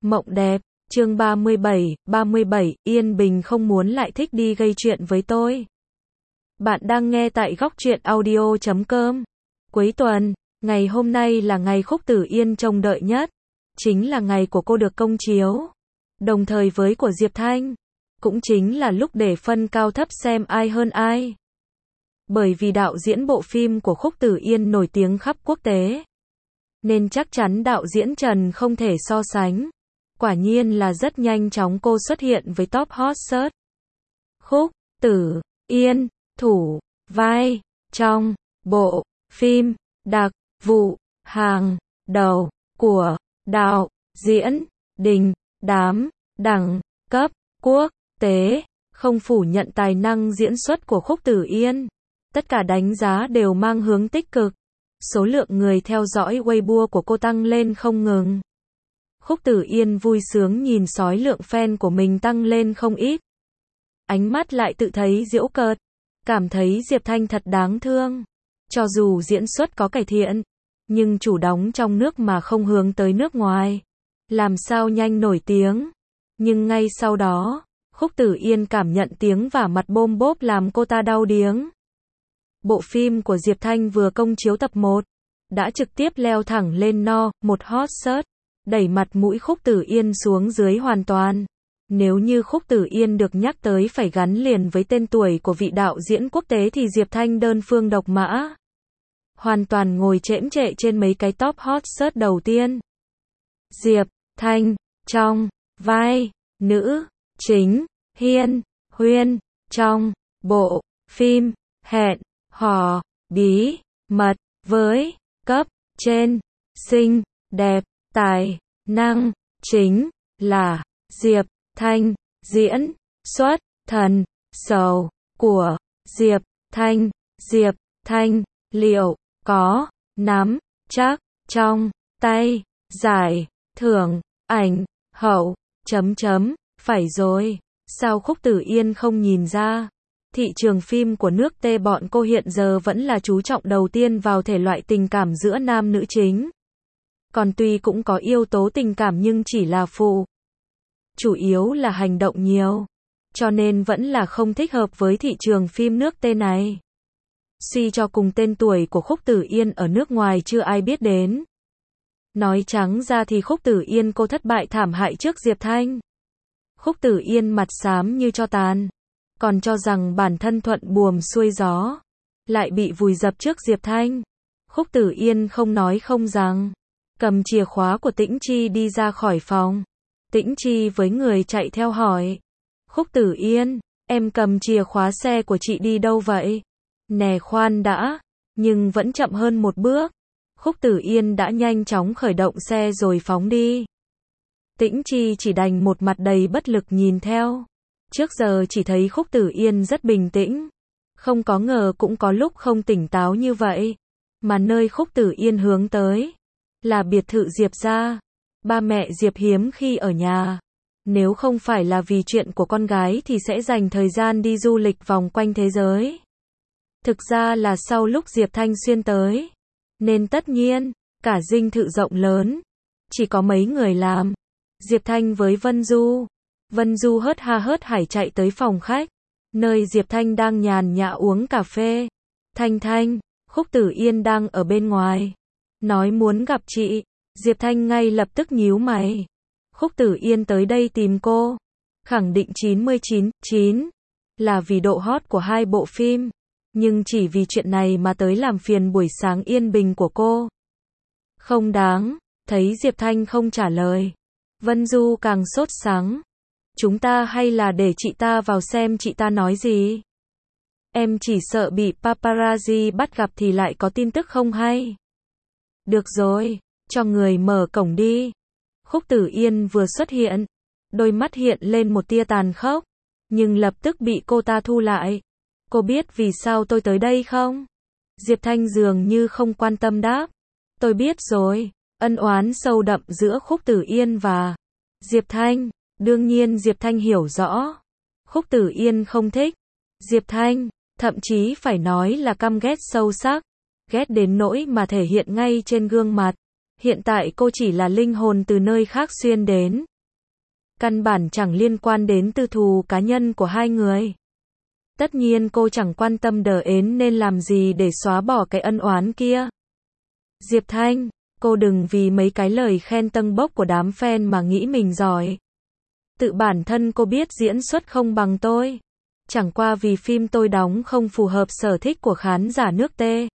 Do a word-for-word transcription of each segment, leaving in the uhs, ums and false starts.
Mộng đẹp, chương ba mươi bảy, ba mươi bảy, Yên Bình không muốn lại thích đi gây chuyện với tôi. Bạn đang nghe tại góc truyện audio chấm com. Cuối tuần, ngày hôm nay là ngày Khúc Tử Yên trông đợi nhất. Chính là ngày của cô được công chiếu. Đồng thời với của Diệp Thanh. Cũng chính là lúc để phân cao thấp xem ai hơn ai. Bởi vì đạo diễn bộ phim của Khúc Tử Yên nổi tiếng khắp quốc tế. Nên chắc chắn đạo diễn Trần không thể so sánh. Quả nhiên là rất nhanh chóng cô xuất hiện với top hot search. Khúc Tử Yên, thủ vai trong bộ phim đặc vụ hàng đầu của đạo diễn đình đám đẳng cấp quốc tế, không phủ nhận tài năng diễn xuất của Khúc Tử Yên. Tất cả đánh giá đều mang hướng tích cực. Số lượng người theo dõi Weibo của cô tăng lên không ngừng. Khúc Tử Yên vui sướng nhìn sói lượng fan của mình tăng lên không ít. Ánh mắt lại tự thấy giễu cợt. Cảm thấy Diệp Thanh thật đáng thương. Cho dù diễn xuất có cải thiện, nhưng chủ đóng trong nước mà không hướng tới nước ngoài. Làm sao nhanh nổi tiếng. Nhưng ngay sau đó, Khúc Tử Yên cảm nhận tiếng vả mặt bôm bốp làm cô ta đau điếng. Bộ phim của Diệp Thanh vừa công chiếu tập một, đã trực tiếp leo thẳng lên no, một hot search, đẩy mặt mũi Khúc Tử Yên xuống dưới hoàn toàn. Nếu như Khúc Tử Yên được nhắc tới phải gắn liền với tên tuổi của vị đạo diễn quốc tế thì Diệp Thanh đơn phương độc mã. Hoàn toàn ngồi chễm chệ trên mấy cái top hot search đầu tiên. Diệp Thanh, trong vai nữ chính, Hiên Huyên, trong bộ phim hẹn hò bí mật với cấp trên, xinh đẹp, tài năng, chính là Diệp Thanh, diễn xuất thần sầu của Diệp Thanh. Diệp Thanh liệu có nắm chắc trong tay giải thưởng ảnh hậu chấm chấm phải rồi. Sao Khúc Tử Yên không nhìn ra? Thị trường phim của nước T bọn cô hiện giờ vẫn là chú trọng đầu tiên vào thể loại tình cảm giữa nam nữ chính. Còn tuy cũng có yếu tố tình cảm nhưng chỉ là phụ. Chủ yếu là hành động nhiều. Cho nên vẫn là không thích hợp với thị trường phim nước T này. Suy cho cùng tên tuổi của Khúc Tử Yên ở nước ngoài chưa ai biết đến. Nói trắng ra thì Khúc Tử Yên cô thất bại thảm hại trước Diệp Thanh. Khúc Tử Yên mặt xám như tro tàn. Còn cho rằng bản thân thuận buồm xuôi gió. Lại bị vùi dập trước Diệp Thanh. Khúc Tử Yên không nói không rằng. Cầm chìa khóa của Tĩnh Chi đi ra khỏi phòng. Tĩnh Chi với người chạy theo hỏi. Khúc Tử Yên, em cầm chìa khóa xe của chị đi đâu vậy? Nè khoan đã. Nhưng vẫn chậm hơn một bước. Khúc Tử Yên đã nhanh chóng khởi động xe rồi phóng đi. Tĩnh Chi chỉ đành một mặt đầy bất lực nhìn theo. Trước giờ chỉ thấy Khúc Tử Yên rất bình tĩnh. Không có ngờ cũng có lúc không tỉnh táo như vậy. Mà nơi Khúc Tử Yên hướng tới là biệt thự Diệp gia. Ba mẹ Diệp hiếm khi ở nhà. Nếu không phải là vì chuyện của con gái thì sẽ dành thời gian đi du lịch vòng quanh thế giới. Thực ra là sau lúc Diệp Thanh xuyên tới. Nên tất nhiên, cả dinh thự rộng lớn. Chỉ có mấy người làm. Diệp Thanh với Vân Du. Vân Du hớt ha hớt hải chạy tới phòng khách. Nơi Diệp Thanh đang nhàn nhã uống cà phê. Thanh Thanh, Khúc Tử Yên đang ở bên ngoài. Nói muốn gặp chị. Diệp Thanh ngay lập tức nhíu mày. Khúc Tử Yên tới đây tìm cô. Khẳng định chín mươi chín, chín. Là vì độ hot của hai bộ phim. Nhưng chỉ vì chuyện này mà tới làm phiền buổi sáng yên bình của cô. Không đáng. Thấy Diệp Thanh không trả lời. Vân Du càng sốt sắng. Chúng ta hay là để chị ta vào xem chị ta nói gì. Em chỉ sợ bị paparazzi bắt gặp thì lại có tin tức không hay. Được rồi, cho người mở cổng đi. Khúc Tử Yên vừa xuất hiện. Đôi mắt hiện lên một tia tàn khốc. Nhưng lập tức bị cô ta thu lại. Cô biết vì sao tôi tới đây không? Diệp Thanh dường như không quan tâm đáp. Tôi biết rồi. Ân oán sâu đậm giữa Khúc Tử Yên và Diệp Thanh. Đương nhiên Diệp Thanh hiểu rõ. Khúc Tử Yên không thích Diệp Thanh, thậm chí phải nói là căm ghét sâu sắc. Ghét đến nỗi mà thể hiện ngay trên gương mặt. Hiện tại cô chỉ là linh hồn từ nơi khác xuyên đến. Căn bản chẳng liên quan đến tư thù cá nhân của hai người. Tất nhiên cô chẳng quan tâm đờ ến nên làm gì để xóa bỏ cái ân oán kia. Diệp Thanh, cô đừng vì mấy cái lời khen tâng bốc của đám fan mà nghĩ mình giỏi. Tự bản thân cô biết diễn xuất không bằng tôi. Chẳng qua vì phim tôi đóng không phù hợp sở thích của khán giả nước T.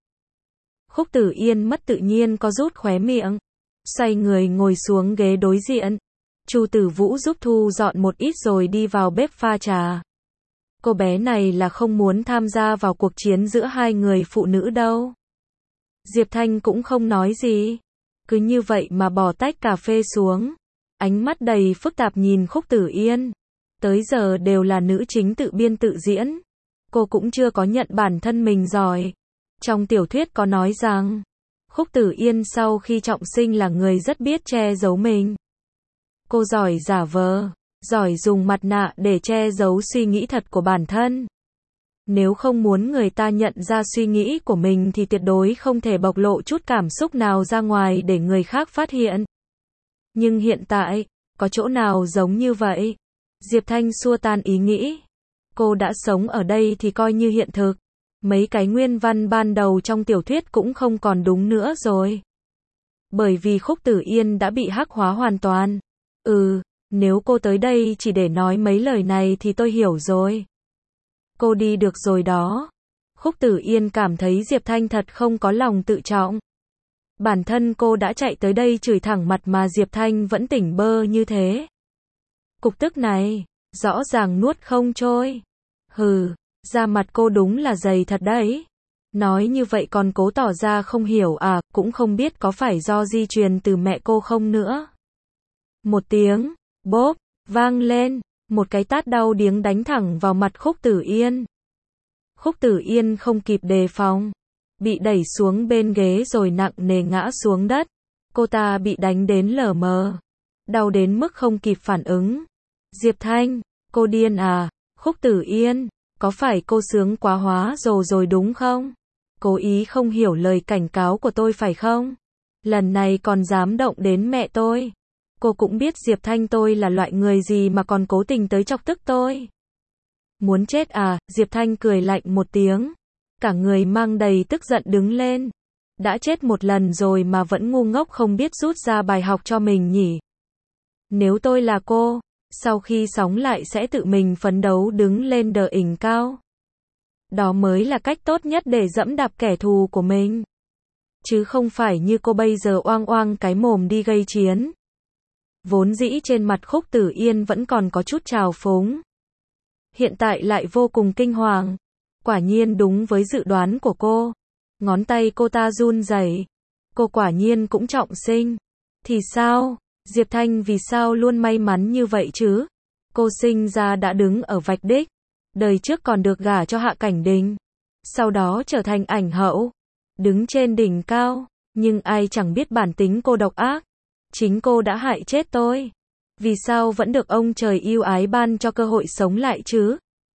Khúc Tử Yên mất tự nhiên có rút khóe miệng. Xoay người ngồi xuống ghế đối diện. Chu Tử Vũ giúp thu dọn một ít rồi đi vào bếp pha trà. Cô bé này là không muốn tham gia vào cuộc chiến giữa hai người phụ nữ đâu. Diệp Thanh cũng không nói gì. Cứ như vậy mà bỏ tách cà phê xuống. Ánh mắt đầy phức tạp nhìn Khúc Tử Yên. Tới giờ đều là nữ chính tự biên tự diễn. Cô cũng chưa có nhận bản thân mình giỏi. Trong tiểu thuyết có nói rằng, Khúc Tử Yên sau khi trọng sinh là người rất biết che giấu mình. Cô giỏi giả vờ, giỏi dùng mặt nạ để che giấu suy nghĩ thật của bản thân. Nếu không muốn người ta nhận ra suy nghĩ của mình thì tuyệt đối không thể bộc lộ chút cảm xúc nào ra ngoài để người khác phát hiện. Nhưng hiện tại, có chỗ nào giống như vậy? Diệp Thanh xua tan ý nghĩ. Cô đã sống ở đây thì coi như hiện thực. Mấy cái nguyên văn ban đầu trong tiểu thuyết cũng không còn đúng nữa rồi. Bởi vì Khúc Tử Yên đã bị hắc hóa hoàn toàn. Ừ, nếu cô tới đây chỉ để nói mấy lời này thì tôi hiểu rồi. Cô đi được rồi đó. Khúc Tử Yên cảm thấy Diệp Thanh thật không có lòng tự trọng. Bản thân cô đã chạy tới đây chửi thẳng mặt mà Diệp Thanh vẫn tỉnh bơ như thế. Cục tức này, rõ ràng nuốt không trôi. Hừ, da mặt cô đúng là dày thật đấy. Nói như vậy còn cố tỏ ra không hiểu à, cũng không biết có phải do di truyền từ mẹ cô không nữa. Một tiếng, bốp, vang lên, một cái tát đau điếng đánh thẳng vào mặt Khúc Tử Yên. Khúc Tử Yên không kịp đề phòng, bị đẩy xuống bên ghế rồi nặng nề ngã xuống đất. Cô ta bị đánh đến lờ mờ, đau đến mức không kịp phản ứng. Diệp Thanh, cô điên à? Khúc Tử Yên, có phải cô sướng quá hóa rồi rồi đúng không? Cố ý không hiểu lời cảnh cáo của tôi phải không? Lần này còn dám động đến mẹ tôi. Cô cũng biết Diệp Thanh tôi là loại người gì mà còn cố tình tới chọc tức tôi. Muốn chết à? Diệp Thanh cười lạnh một tiếng. Cả người mang đầy tức giận đứng lên. Đã chết một lần rồi mà vẫn ngu ngốc không biết rút ra bài học cho mình nhỉ? Nếu tôi là cô, sau khi sống lại sẽ tự mình phấn đấu đứng lên đờ ỉnh cao. Đó mới là cách tốt nhất để dẫm đạp kẻ thù của mình. Chứ không phải như cô bây giờ oang oang cái mồm đi gây chiến. Vốn dĩ trên mặt Khúc Tử Yên vẫn còn có chút trào phúng. Hiện tại lại vô cùng kinh hoàng. Quả nhiên đúng với dự đoán của cô. Ngón tay cô ta run rẩy. Cô quả nhiên cũng trọng sinh. Thì sao? Diệp Thanh vì sao luôn may mắn như vậy chứ? Cô sinh ra đã đứng ở vạch đích. Đời trước còn được gả cho Hạ Cảnh Đình. Sau đó trở thành ảnh hậu. Đứng trên đỉnh cao. Nhưng ai chẳng biết bản tính cô độc ác. Chính cô đã hại chết tôi. Vì sao vẫn được ông trời yêu ái ban cho cơ hội sống lại chứ?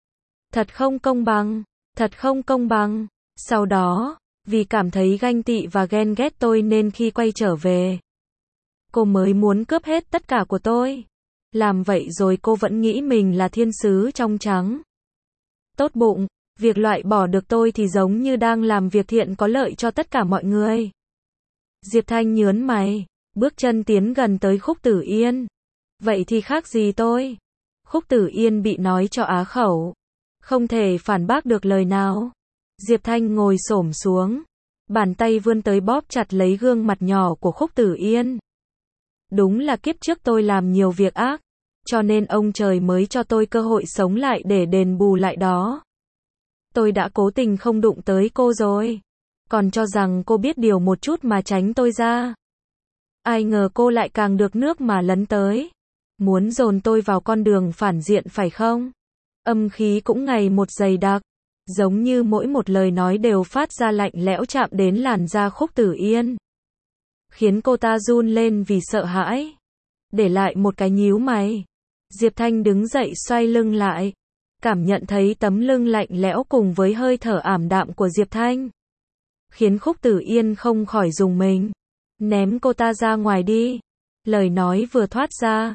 Thật không công bằng. Thật không công bằng. Sau đó, vì cảm thấy ganh tị và ghen ghét tôi nên khi quay trở về, cô mới muốn cướp hết tất cả của tôi. Làm vậy rồi cô vẫn nghĩ mình là thiên sứ trong trắng. Tốt bụng, việc loại bỏ được tôi thì giống như đang làm việc thiện có lợi cho tất cả mọi người. Diệp Thanh nhớn mày, bước chân tiến gần tới Khúc Tử Yên. Vậy thì khác gì tôi? Khúc Tử Yên bị nói cho á khẩu. Không thể phản bác được lời nào. Diệp Thanh ngồi xổm xuống. Bàn tay vươn tới bóp chặt lấy gương mặt nhỏ của Khúc Tử Yên. Đúng là kiếp trước tôi làm nhiều việc ác. Cho nên ông trời mới cho tôi cơ hội sống lại để đền bù lại đó. Tôi đã cố tình không đụng tới cô rồi. Còn cho rằng cô biết điều một chút mà tránh tôi ra. Ai ngờ cô lại càng được nước mà lấn tới. Muốn dồn tôi vào con đường phản diện phải không? Âm khí cũng ngày một dày đặc. Giống như mỗi một lời nói đều phát ra lạnh lẽo chạm đến làn da Khúc Tử Yên. Khiến cô ta run lên vì sợ hãi. Để lại một cái nhíu mày. Diệp Thanh đứng dậy xoay lưng lại. Cảm nhận thấy tấm lưng lạnh lẽo cùng với hơi thở ảm đạm của Diệp Thanh. Khiến Khúc Tử Yên không khỏi rùng mình. Ném cô ta ra ngoài đi. Lời nói vừa thoát ra.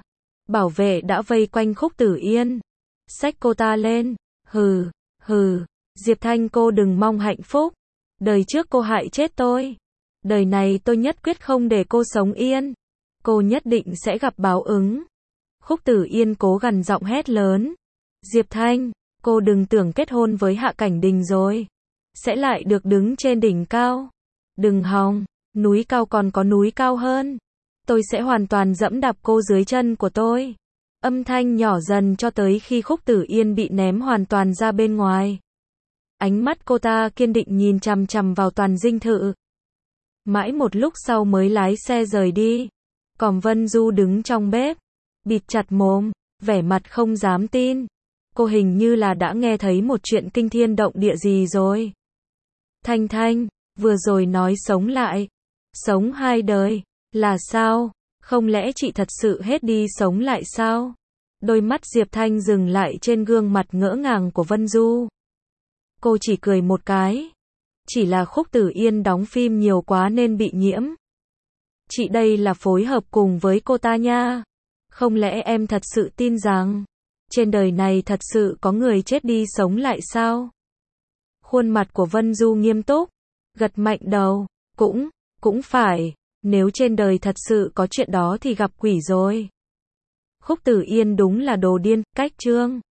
Bảo vệ đã vây quanh Khúc Tử Yên. Xách cô ta lên. Hừ, hừ, Diệp Thanh cô đừng mong hạnh phúc. Đời trước cô hại chết tôi. Đời này tôi nhất quyết không để cô sống yên. Cô nhất định sẽ gặp báo ứng. Khúc Tử Yên cố gằn giọng hét lớn. Diệp Thanh, cô đừng tưởng kết hôn với Hạ Cảnh Đình rồi sẽ lại được đứng trên đỉnh cao. Đừng hòng, núi cao còn có núi cao hơn. Tôi sẽ hoàn toàn dẫm đạp cô dưới chân của tôi. Âm thanh nhỏ dần cho tới khi Khúc Tử Yên bị ném hoàn toàn ra bên ngoài. Ánh mắt cô ta kiên định nhìn chằm chằm vào Toàn Dinh Thự. Mãi một lúc sau mới lái xe rời đi. Còn Vân Du đứng trong bếp, bịt chặt mồm, vẻ mặt không dám tin. Cô hình như là đã nghe thấy một chuyện kinh thiên động địa gì rồi. Thanh Thanh, vừa rồi nói sống lại, sống hai đời, là sao? Không lẽ chị thật sự hết đi sống lại sao? Đôi mắt Diệp Thanh dừng lại trên gương mặt ngỡ ngàng của Vân Du. Cô chỉ cười một cái. Chỉ là Khúc Tử Yên đóng phim nhiều quá nên bị nhiễm. Chị đây là phối hợp cùng với cô ta nha. Không lẽ em thật sự tin rằng trên đời này thật sự có người chết đi sống lại sao? Khuôn mặt của Vân Du nghiêm túc, gật mạnh đầu. Cũng, cũng phải. Nếu trên đời thật sự có chuyện đó thì gặp quỷ rồi. Khúc Tử Yên đúng là đồ điên. Cách chương